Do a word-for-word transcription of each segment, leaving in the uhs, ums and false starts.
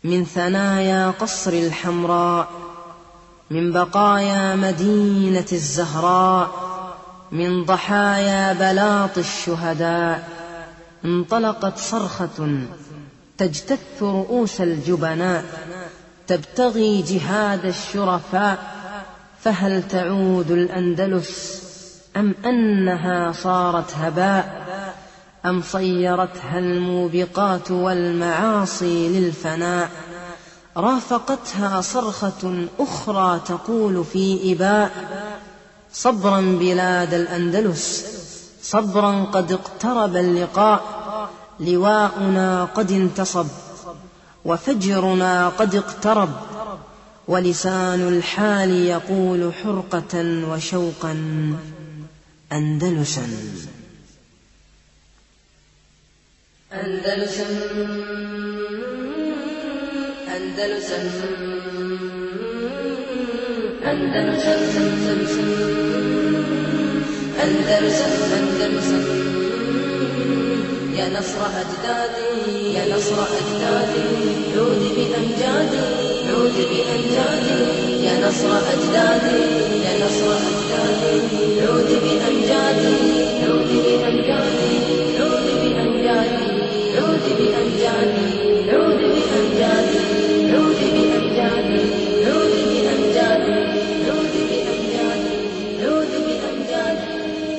من ثنايا قصر الحمراء، من بقايا مدينة الزهراء، من ضحايا بلاط الشهداء، انطلقت صرخة تجتث رؤوس الجبناء، تبتغي جهاد الشرفاء. فهل تعود الأندلس أم أنها صارت هباء، أم صيرتها الموبقات والمعاصي للفناء؟ رافقتها صرخة أخرى تقول في إباء: صبرا بلاد الأندلس، صبرا قد اقترب اللقاء، لواؤنا قد انتصب وفجرنا قد اقترب، ولسان الحال يقول حرقة وشوقا أندلسا. أندلسا أندلسا أندلسا أندلسا أندلسا يا نصر أجدادي يا نصر أجدادي، عودي بأمجادي عودي بأمجادي، يا نصر أجدادي يا نصر أجدادي، عودي بأمجادي عودي بأمجادي عودي بأمجادي عودي بأمجادي عودي بأمجادي عودي بأمجادي عودي بأمجادي عودي بأمجادي عودي بأمجادي.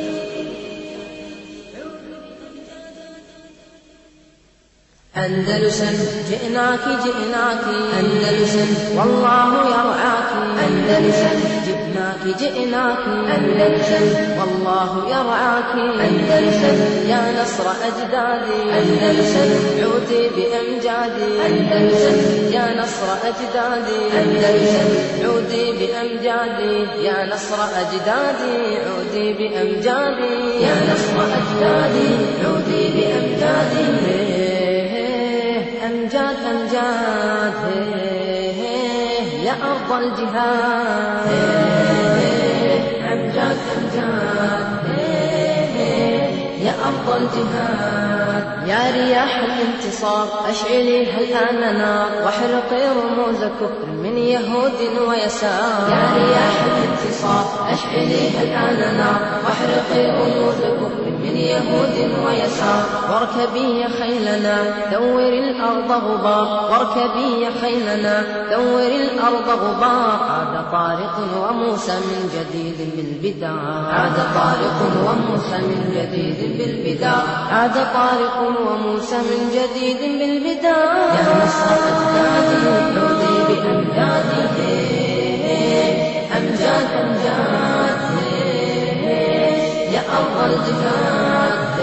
أندلسا جئناك جئناك أندلسا والله يرعاك، أندلسا جئناك جئناك أندلسا والله يرعاك، أندلسا يا نصر أجدادي أندلسا عودي بأمجادي، أندلسا يا نصر أجدادي أندلسا عودي بأمجادي، يا نصر أجدادي عودي بأمجادي، يا نصر أجدادي عودي بأمجادي. أمجاد أمجاد يا أرض الجهاد، أمجاد أمجاد يا أرض الجهاد، يا رياح الانتصار أشعليها الآن نار، واحرقي رموز كفر من يهود ويسار، يا رياح الانتصار أشعليها الآن نار، واحرقي رموز كفر من يهود ويسار، واركبي يا خيلنا دور الأرض غبار، واركبي يا خيلنا دور الأرض غبار، عاد طارق وموسى من جديد بالبدار، عاد طارق وموسى من جديد بالبدار، عاد طارق وموسى من جديد بالبدار. يا نصر أجدادي عودي بأمجادي، أمجاد أمجاد يا أرض الجهاد،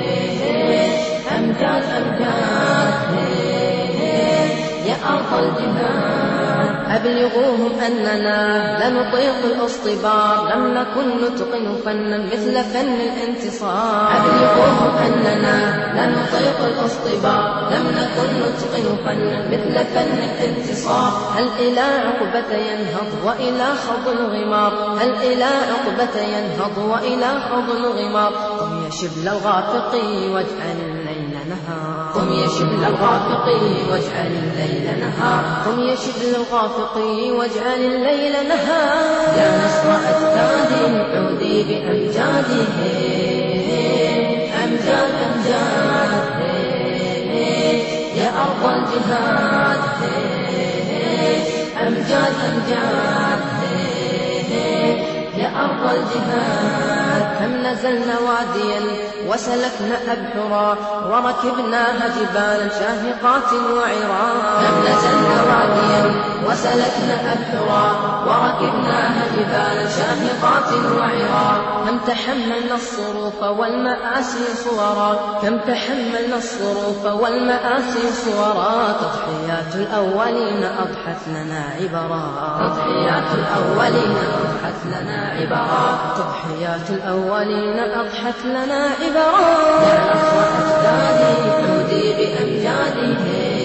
أمجاد أمجاد يا أرض الجهاد. أبلغوهم أننا لنطيق الاصطبار، لم نكن نتقن فنا مثل فن الانتصار، أبلغوهم أننا لنطيق الاصطبار، لم نكن نتقن فنا مثل فن الانتصار. هل إلى عقبة ينهض وإلى خوض الغمار، هل إلى عقبة ينهض وإلى خوض الغمار، قم يا شبل الغافقي واجعل الليل نهار، قم يا شبل الغافقي واجعل الليل نهار، قم يا شبل الغافقي واجعل الليل نهار. يا نصر أجدادي عودي بأمجادي، أمجاد أمجاد يا أرض الجهاد، أمجاد أمجاد يا أرض الجهاد. كم نزلنا واديا وسلكنا أبحرا، وركبناها جبالا شاهقات وعرا، كم نزلنا واديا وسلكنا أبحرا، وركبناها جبالا شاهقات وعرا. كم تحملنا الصروف والمآسي صورا، كم تحملنا الصروف والمآسي صورا، تضحيات الأولين أضحت لنا عبرا، تضحيات الأولين أضحت لنا عبرا، تضحيات الأولين أضحت لنا عبرا. يا نصر أجدادي عودي بأمجادي،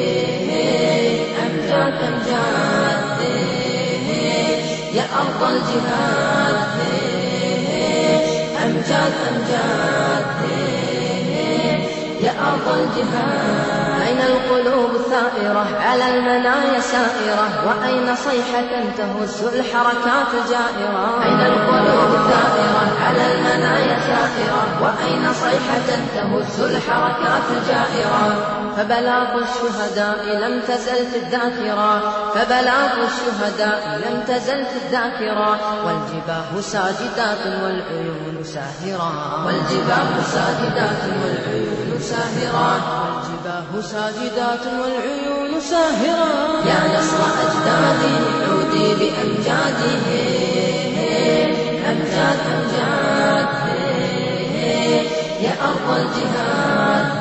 أمجاد أمجاد يا أرض الجهاد، أمجاد أمجاد يا أرض الجهاد. أين القلوب القلوب ثائرة على المنايا سائرة وأين صيحة تهز الحركات جائرة أين القلوب ثائرة على المنايا سائرة وأين صيحة تهز الحركات جائرة فبلاغ الشهداء لم تزل في الذاكرة فبلاغ الشهداء لم تزل في الذاكرة والجباه ساجدات والعيون ساهرة والجباه ساجدات والعيون ساهرة والجباه ساجدات والعيون ساهرة يا نصر أجدادي عودي بأمجاده أمجاد أمجاد يا أرض الجهاد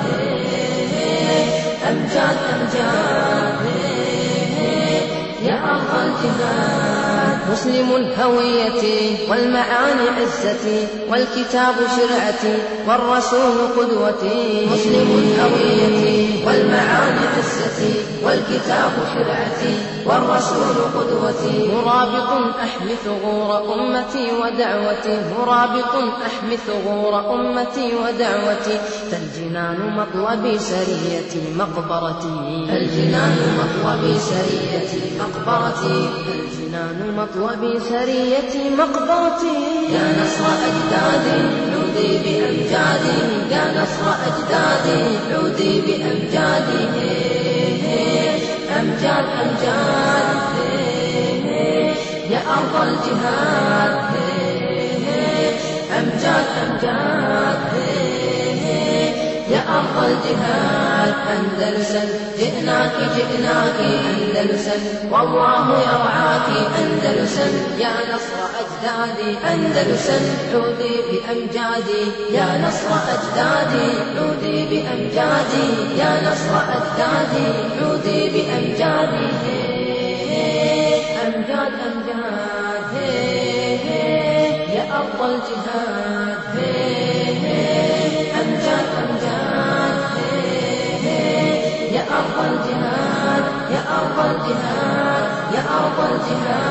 أمجاد أمجاد يا أرض الجهاد مسلم هويتي والمعاني عزتي والكتاب شرعتي والرسول قدوتي مسلم هويتي والمعاني عزتي والكتاب شرعتي والرسول قدوتي مرابط أحمي ثغور أمتي ودعوتي مرابط أحمي ثغور أمتي ودعوتي فالجنان مطلبي سريتي مقبرتي الجنان مطلبي سريتي مقبرتي الجنان مطلبي سريتي مقبرتي يا نصر أجدادي عودي بأمجادي يا نصر أجدادي عودي بأمجادي أمجاد أمجاد يا أرض الجهاد أمجاد أمجاد يا أرض الجهاد أندلسا جئناك جئناك أندلسا والله يرعاك أندلسا يا نصر أجدادي أندلسا عودي بأمجادي يا نصر أجدادي عودي بأمجادي يا نصر أجدادي عودي بأمجادي أمجاد أمجاد يا أرض الجهاد أمجاد أمجاد يا أرض الجهاد يا أرض الجهاد يا أرض الجهاد